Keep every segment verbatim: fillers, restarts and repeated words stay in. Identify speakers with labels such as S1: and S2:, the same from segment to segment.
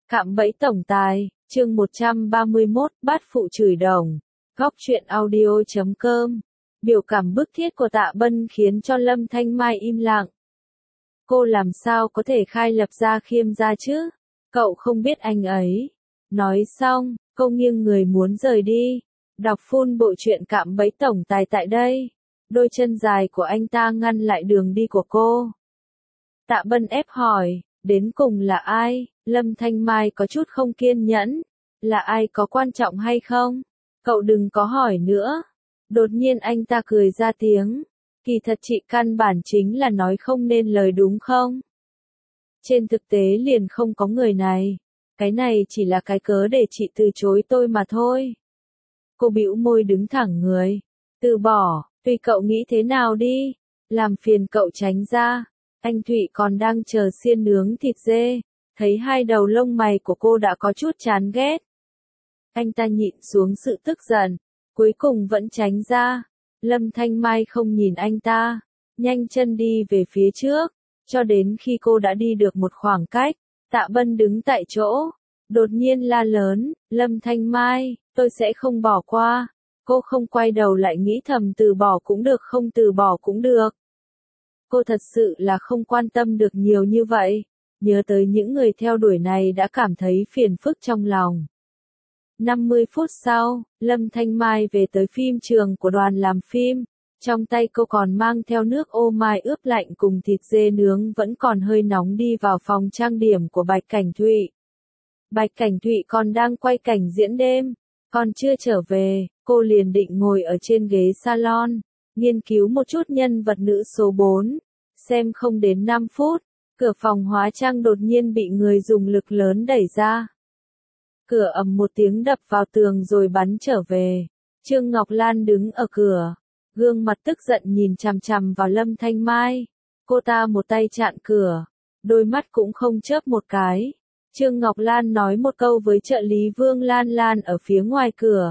S1: Cạm bẫy tổng tài, chương một trăm ba mươi mốt, bát phụ chửi đồng. Góc truyện audio chấm com. Biểu cảm bức thiết của Tạ Bân khiến cho Lâm Thanh Mai im lặng. Cô làm sao có thể khai lập ra Khiêm gia chứ? Cậu không biết anh ấy. Nói xong, cô nghiêng người muốn rời đi. Đọc full bộ truyện Cạm bẫy tổng tài tại đây. Đôi chân dài của anh ta ngăn lại đường đi của cô. Tạ Bân ép hỏi, đến cùng là ai? Lâm Thanh Mai có chút không kiên nhẫn. Là ai có quan trọng hay không? Cậu đừng có hỏi nữa. Đột nhiên anh ta cười ra tiếng. Kỳ thật chị căn bản chính là nói không nên lời đúng không? Trên thực tế liền không có người này. Cái này chỉ là cái cớ để chị từ chối tôi mà thôi. Cô bĩu môi đứng thẳng người. Từ bỏ, tùy cậu nghĩ thế nào đi. Làm phiền cậu tránh ra. Anh Thụy còn đang chờ xiên nướng thịt dê. Thấy hai đầu lông mày của cô đã có chút chán ghét. Anh ta nhịn xuống sự tức giận. Cuối cùng vẫn tránh ra. Lâm Thanh Mai không nhìn anh ta. Nhanh chân đi về phía trước. Cho đến khi cô đã đi được một khoảng cách. Tạ Bân đứng tại chỗ. Đột nhiên la lớn. Lâm Thanh Mai, tôi sẽ không bỏ qua. Cô không quay đầu lại nghĩ thầm từ bỏ cũng được không từ bỏ cũng được. Cô thật sự là không quan tâm được nhiều như vậy. Nhớ tới những người theo đuổi này đã cảm thấy phiền phức trong lòng. năm mươi phút sau, Lâm Thanh Mai về tới phim trường của đoàn làm phim. Trong tay cô còn mang theo nước ô mai ướp lạnh cùng thịt dê nướng vẫn còn hơi nóng đi vào phòng trang điểm của Bạch Cảnh Thụy. Bạch Cảnh Thụy còn đang quay cảnh diễn đêm. Còn chưa trở về, cô liền định ngồi ở trên ghế salon, nghiên cứu một chút nhân vật nữ số bốn. Xem không đến năm phút, cửa phòng hóa trang đột nhiên bị người dùng lực lớn đẩy ra. Cửa ầm một tiếng đập vào tường rồi bắn trở về. Trương Ngọc Lan đứng ở cửa, gương mặt tức giận nhìn chằm chằm vào Lâm Thanh Mai. Cô ta một tay chặn cửa, đôi mắt cũng không chớp một cái. Trương Ngọc Lan nói một câu với trợ lý Vương Lan Lan ở phía ngoài cửa.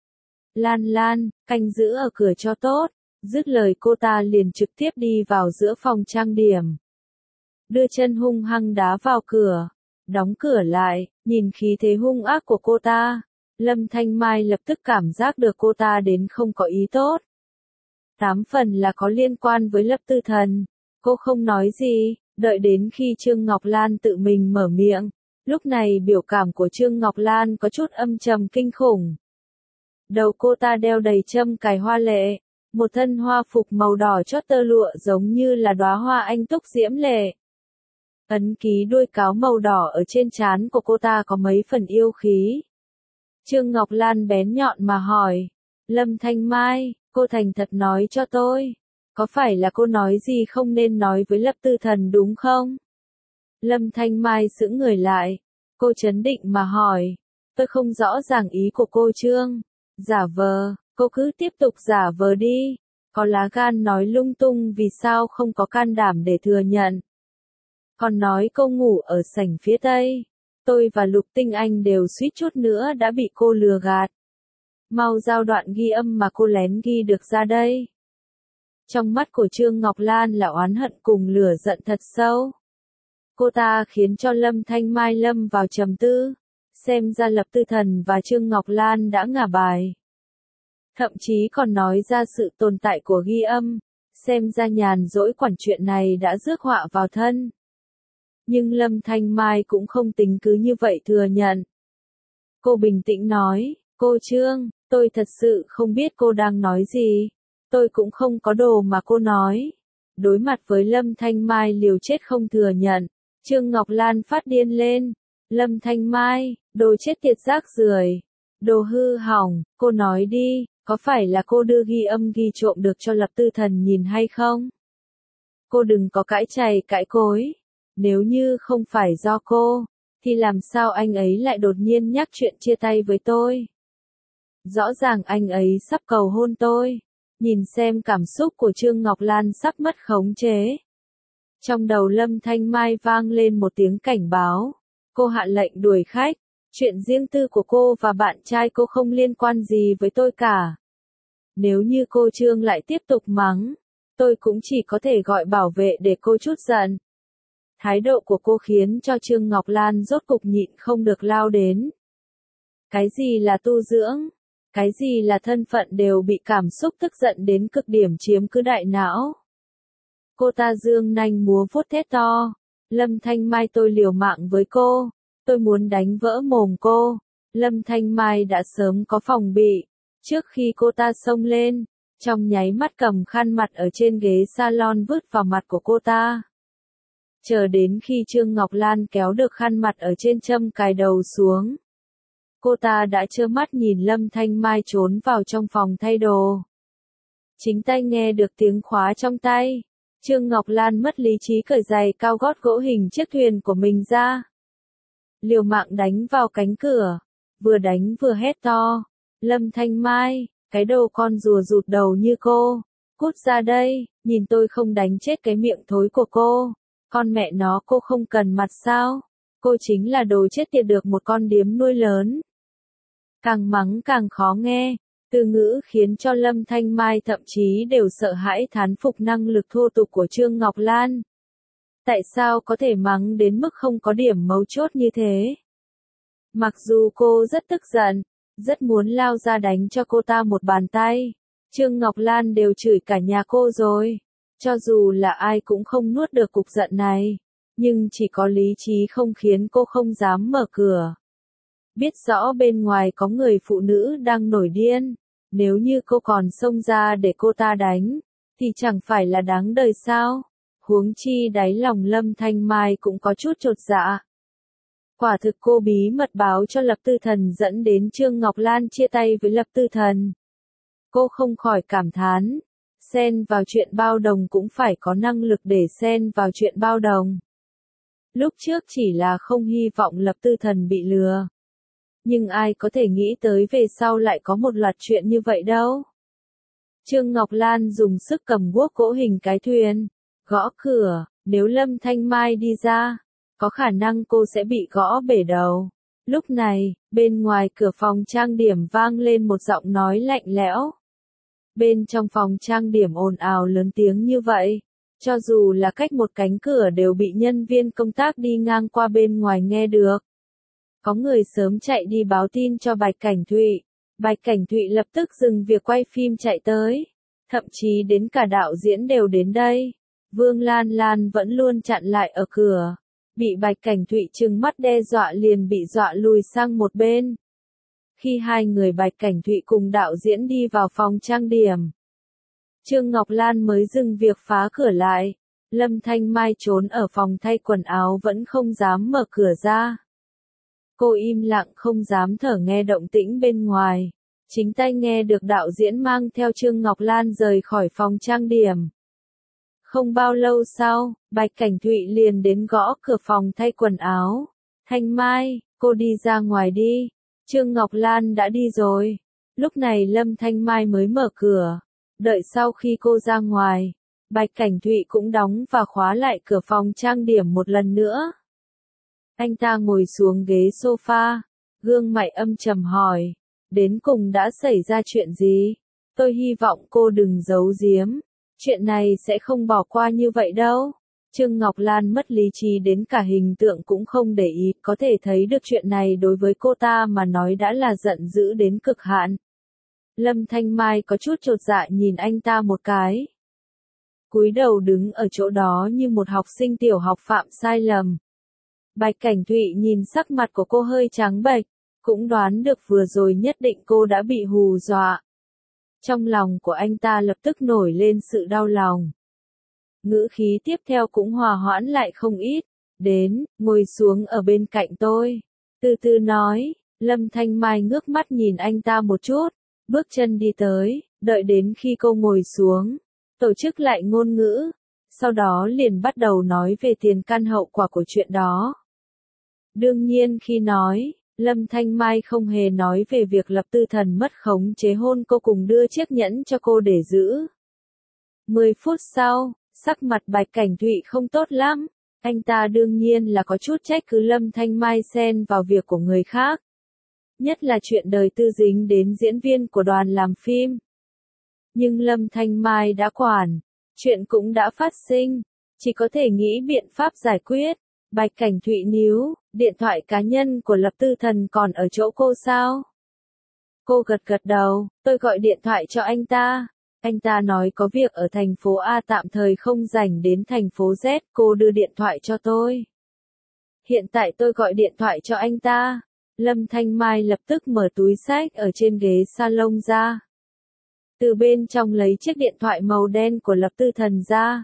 S1: Lan Lan, canh giữ ở cửa cho tốt. Dứt lời cô ta liền trực tiếp đi vào giữa phòng trang điểm. Đưa chân hung hăng đá vào cửa. Đóng cửa lại, nhìn khí thế hung ác của cô ta. Lâm Thanh Mai lập tức cảm giác được cô ta đến không có ý tốt. Tám phần là có liên quan với Lập Tư Thần. Cô không nói gì, đợi đến khi Trương Ngọc Lan tự mình mở miệng. Lúc này biểu cảm của Trương Ngọc Lan có chút âm trầm kinh khủng. Đầu cô ta đeo đầy châm cài hoa lệ. Một thân hoa phục màu đỏ chót tơ lụa giống như là đóa hoa anh túc diễm lệ. Ấn ký đuôi cáo màu đỏ ở trên trán của cô ta có mấy phần yêu khí. Trương Ngọc Lan bén nhọn mà hỏi. Lâm Thanh Mai, cô thành thật nói cho tôi. Có phải là cô nói gì không nên nói với Lập Tư Thần đúng không? Lâm Thanh Mai sững người lại. Cô trấn định mà hỏi. Tôi không rõ ràng ý của cô Trương. Giả vờ. Cô cứ tiếp tục giả vờ đi. Có lá gan nói lung tung vì sao không có can đảm để thừa nhận. Còn nói cô ngủ ở sảnh phía tây. Tôi và Lục Tinh Anh đều suýt chút nữa đã bị cô lừa gạt. Mau giao đoạn ghi âm mà cô lén ghi được ra đây. Trong mắt của Trương Ngọc Lan là oán hận cùng lửa giận thật sâu. Cô ta khiến cho Lâm Thanh Mai lâm vào trầm tư. Xem ra Lập Tư Thần và Trương Ngọc Lan đã ngả bài. Thậm chí còn nói ra sự tồn tại của ghi âm. Xem ra nhàn dỗi quản chuyện này đã rước họa vào thân. Nhưng Lâm Thanh Mai cũng không tính cứ như vậy thừa nhận. Cô bình tĩnh nói, cô Trương, tôi thật sự không biết cô đang nói gì. Tôi cũng không có đồ mà cô nói. Đối mặt với Lâm Thanh Mai liều chết không thừa nhận. Trương Ngọc Lan phát điên lên. Lâm Thanh Mai, đồ chết tiệt rác rưởi, đồ hư hỏng, cô nói đi, có phải là cô đưa ghi âm ghi trộm được cho Lập Tư Thần nhìn hay không? Cô đừng có cãi chày cãi cối. Nếu như không phải do cô, thì làm sao anh ấy lại đột nhiên nhắc chuyện chia tay với tôi? Rõ ràng anh ấy sắp cầu hôn tôi. Nhìn xem cảm xúc của Trương Ngọc Lan sắp mất khống chế. Trong đầu Lâm Thanh Mai vang lên một tiếng cảnh báo. Cô hạ lệnh đuổi khách. Chuyện riêng tư của cô và bạn trai cô không liên quan gì với tôi cả. Nếu như cô Trương lại tiếp tục mắng, tôi cũng chỉ có thể gọi bảo vệ để cô chút giận. Thái độ của cô khiến cho Trương Ngọc Lan rốt cục nhịn không được lao đến. Cái gì là tu dưỡng? Cái gì là thân phận đều bị cảm xúc tức giận đến cực điểm chiếm cứ đại não. Cô ta giương nanh múa vuốt thét to. Lâm Thanh Mai, tôi liều mạng với cô. Tôi muốn đánh vỡ mồm cô. Lâm Thanh Mai đã sớm có phòng bị. Trước khi cô ta xông lên, trong nháy mắt cầm khăn mặt ở trên ghế salon vứt vào mặt của cô ta. Chờ đến khi Trương Ngọc Lan kéo được khăn mặt ở trên châm cài đầu xuống. Cô ta đã trơ mắt nhìn Lâm Thanh Mai trốn vào trong phòng thay đồ. Chính tay nghe được tiếng khóa trong tay. Trương Ngọc Lan mất lý trí cởi giày cao gót gỗ hình chiếc thuyền của mình ra. Liều mạng đánh vào cánh cửa. Vừa đánh vừa hét to. Lâm Thanh Mai, cái đồ con rùa rụt đầu như cô. Cút ra đây, nhìn tôi không đánh chết cái miệng thối của cô. Con mẹ nó, cô không cần mặt sao? Cô chính là đồ chết tiệt được một con điếm nuôi lớn. Càng mắng càng khó nghe, từ ngữ khiến cho Lâm Thanh Mai thậm chí đều sợ hãi thán phục năng lực thô tục của Trương Ngọc Lan. Tại sao có thể mắng đến mức không có điểm mấu chốt như thế? Mặc dù cô rất tức giận, rất muốn lao ra đánh cho cô ta một bàn tay, Trương Ngọc Lan đều chửi cả nhà cô rồi. Cho dù là ai cũng không nuốt được cục giận này, nhưng chỉ có lý trí không khiến cô không dám mở cửa. Biết rõ bên ngoài có người phụ nữ đang nổi điên, nếu như cô còn xông ra để cô ta đánh, thì chẳng phải là đáng đời sao? Huống chi đáy lòng Lâm Thanh Mai cũng có chút chột dạ. Quả thực cô bí mật báo cho Lập Tư Thần dẫn đến Trương Ngọc Lan chia tay với Lập Tư Thần. Cô không khỏi cảm thán, xen vào chuyện bao đồng cũng phải có năng lực để xen vào chuyện bao đồng. Lúc trước chỉ là không hy vọng Lập Tư Thần bị lừa. Nhưng ai có thể nghĩ tới về sau lại có một loạt chuyện như vậy đâu. Trương Ngọc Lan dùng sức cầm guốc gỗ hình cái thuyền, gõ cửa, nếu Lâm Thanh Mai đi ra, có khả năng cô sẽ bị gõ bể đầu. Lúc này, bên ngoài cửa phòng trang điểm vang lên một giọng nói lạnh lẽo. Bên trong phòng trang điểm ồn ào lớn tiếng như vậy, cho dù là cách một cánh cửa đều bị nhân viên công tác đi ngang qua bên ngoài nghe được. Có người sớm chạy đi báo tin cho Bạch Cảnh Thụy. Bạch Cảnh Thụy lập tức dừng việc quay phim chạy tới. Thậm chí đến cả đạo diễn đều đến đây. Vương Lan Lan vẫn luôn chặn lại ở cửa. Bị Bạch Cảnh Thụy trừng mắt đe dọa liền bị dọa lùi sang một bên. Khi hai người Bạch Cảnh Thụy cùng đạo diễn đi vào phòng trang điểm, Trương Ngọc Lan mới dừng việc phá cửa lại. Lâm Thanh Mai trốn ở phòng thay quần áo vẫn không dám mở cửa ra. Cô im lặng không dám thở nghe động tĩnh bên ngoài. Chính tay nghe được đạo diễn mang theo Trương Ngọc Lan rời khỏi phòng trang điểm. Không bao lâu sau, Bạch Cảnh Thụy liền đến gõ cửa phòng thay quần áo. Thanh Mai, cô đi ra ngoài đi. Trương Ngọc Lan đã đi rồi. Lúc này Lâm Thanh Mai mới mở cửa. Đợi sau khi cô ra ngoài, Bạch Cảnh Thụy cũng đóng và khóa lại cửa phòng trang điểm một lần nữa. Anh ta ngồi xuống ghế sofa, gương mặt âm trầm hỏi, đến cùng đã xảy ra chuyện gì? Tôi hy vọng cô đừng giấu giếm, chuyện này sẽ không bỏ qua như vậy đâu. Trương Ngọc Lan mất lý trí đến cả hình tượng cũng không để ý, có thể thấy được chuyện này đối với cô ta mà nói đã là giận dữ đến cực hạn. Lâm Thanh Mai có chút chột dạ nhìn anh ta một cái. Cúi đầu đứng ở chỗ đó như một học sinh tiểu học phạm sai lầm. Bạch Cảnh Thụy nhìn sắc mặt của cô hơi trắng bệch, cũng đoán được vừa rồi nhất định cô đã bị hù dọa. Trong lòng của anh ta lập tức nổi lên sự đau lòng. Ngữ khí tiếp theo cũng hòa hoãn lại không ít. Đến, ngồi xuống ở bên cạnh tôi. Từ từ nói, Lâm Thanh Mai ngước mắt nhìn anh ta một chút, bước chân đi tới, đợi đến khi cô ngồi xuống, tổ chức lại ngôn ngữ, sau đó liền bắt đầu nói về tiền căn hậu quả của chuyện đó. Đương nhiên khi nói, Lâm Thanh Mai không hề nói về việc Lập Tư Thần mất khống chế hôn cô cùng đưa chiếc nhẫn cho cô để giữ. Mười phút sau, sắc mặt Bạch Cảnh Thụy không tốt lắm, anh ta đương nhiên là có chút trách cứ Lâm Thanh Mai xen vào việc của người khác. Nhất là chuyện đời tư dính đến diễn viên của đoàn làm phim. Nhưng Lâm Thanh Mai đã quản, chuyện cũng đã phát sinh, Chỉ có thể nghĩ biện pháp giải quyết. Bạch Cảnh Thụy níu, điện thoại cá nhân của Lập Tư Thần còn ở chỗ cô sao? Cô gật gật đầu, tôi gọi điện thoại cho anh ta. Anh ta nói có việc ở thành phố A tạm thời không rảnh đến thành phố Z, cô đưa điện thoại cho tôi. Hiện tại tôi gọi điện thoại cho anh ta. Lâm Thanh Mai lập tức mở túi xách ở trên ghế salon ra. Từ bên trong lấy chiếc điện thoại màu đen của Lập Tư Thần ra.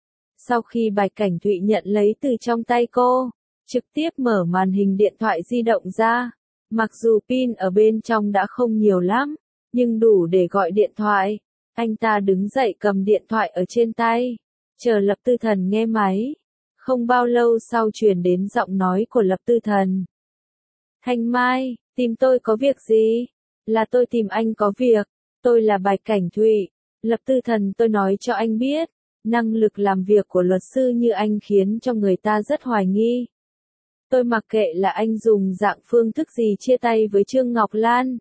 S1: Sau khi Bạch Cảnh Thụy nhận lấy từ trong tay cô, trực tiếp mở màn hình điện thoại di động ra. Mặc dù pin ở bên trong đã không nhiều lắm, nhưng đủ để gọi điện thoại. Anh ta đứng dậy cầm điện thoại ở trên tay, chờ Lập Tư Thần nghe máy. Không bao lâu sau truyền đến giọng nói của Lập Tư Thần. Thanh Mai, tìm tôi có việc gì? Là tôi tìm anh có việc. Tôi là Bạch Cảnh Thụy. Lập Tư Thần, tôi nói cho anh biết, năng lực làm việc của luật sư như anh khiến cho người ta rất hoài nghi. Tôi mặc kệ là anh dùng dạng phương thức gì chia tay với Trương Ngọc Lan.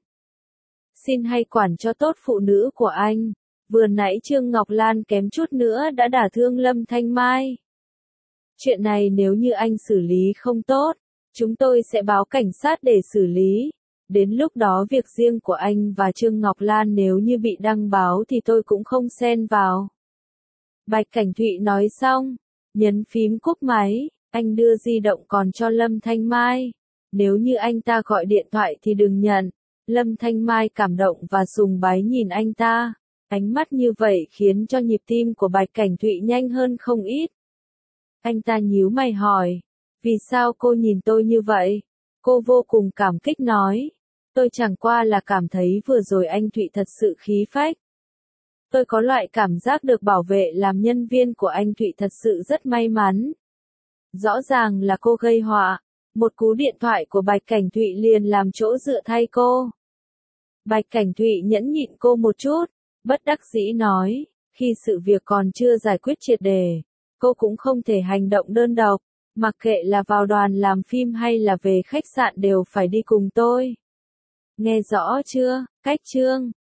S1: Xin hay quản cho tốt phụ nữ của anh. Vừa nãy Trương Ngọc Lan kém chút nữa đã đả thương Lâm Thanh Mai. Chuyện này nếu như anh xử lý không tốt, chúng tôi sẽ báo cảnh sát để xử lý. Đến lúc đó việc riêng của anh và Trương Ngọc Lan nếu như bị đăng báo thì tôi cũng không xen vào. Bạch Cảnh Thụy nói xong, nhấn phím cúp máy, anh đưa di động còn cho Lâm Thanh Mai. Nếu như anh ta gọi điện thoại thì đừng nhận. Lâm Thanh Mai cảm động và sùng bái nhìn anh ta. Ánh mắt như vậy khiến cho nhịp tim của Bạch Cảnh Thụy nhanh hơn không ít. Anh ta nhíu mày hỏi, vì sao cô nhìn tôi như vậy? Cô vô cùng cảm kích nói, tôi chẳng qua là cảm thấy vừa rồi anh Thụy thật sự khí phách. Tôi có loại cảm giác được bảo vệ làm nhân viên của anh Thụy thật sự rất may mắn. Rõ ràng là cô gây họa, một cú điện thoại của Bạch Cảnh Thụy liền làm chỗ dựa thay cô. Bạch Cảnh Thụy nhẫn nhịn cô một chút, bất đắc dĩ nói, khi sự việc còn chưa giải quyết triệt đề, cô cũng không thể hành động đơn độc, mặc kệ là vào đoàn làm phim hay là về khách sạn đều phải đi cùng tôi. Nghe rõ chưa, cách chương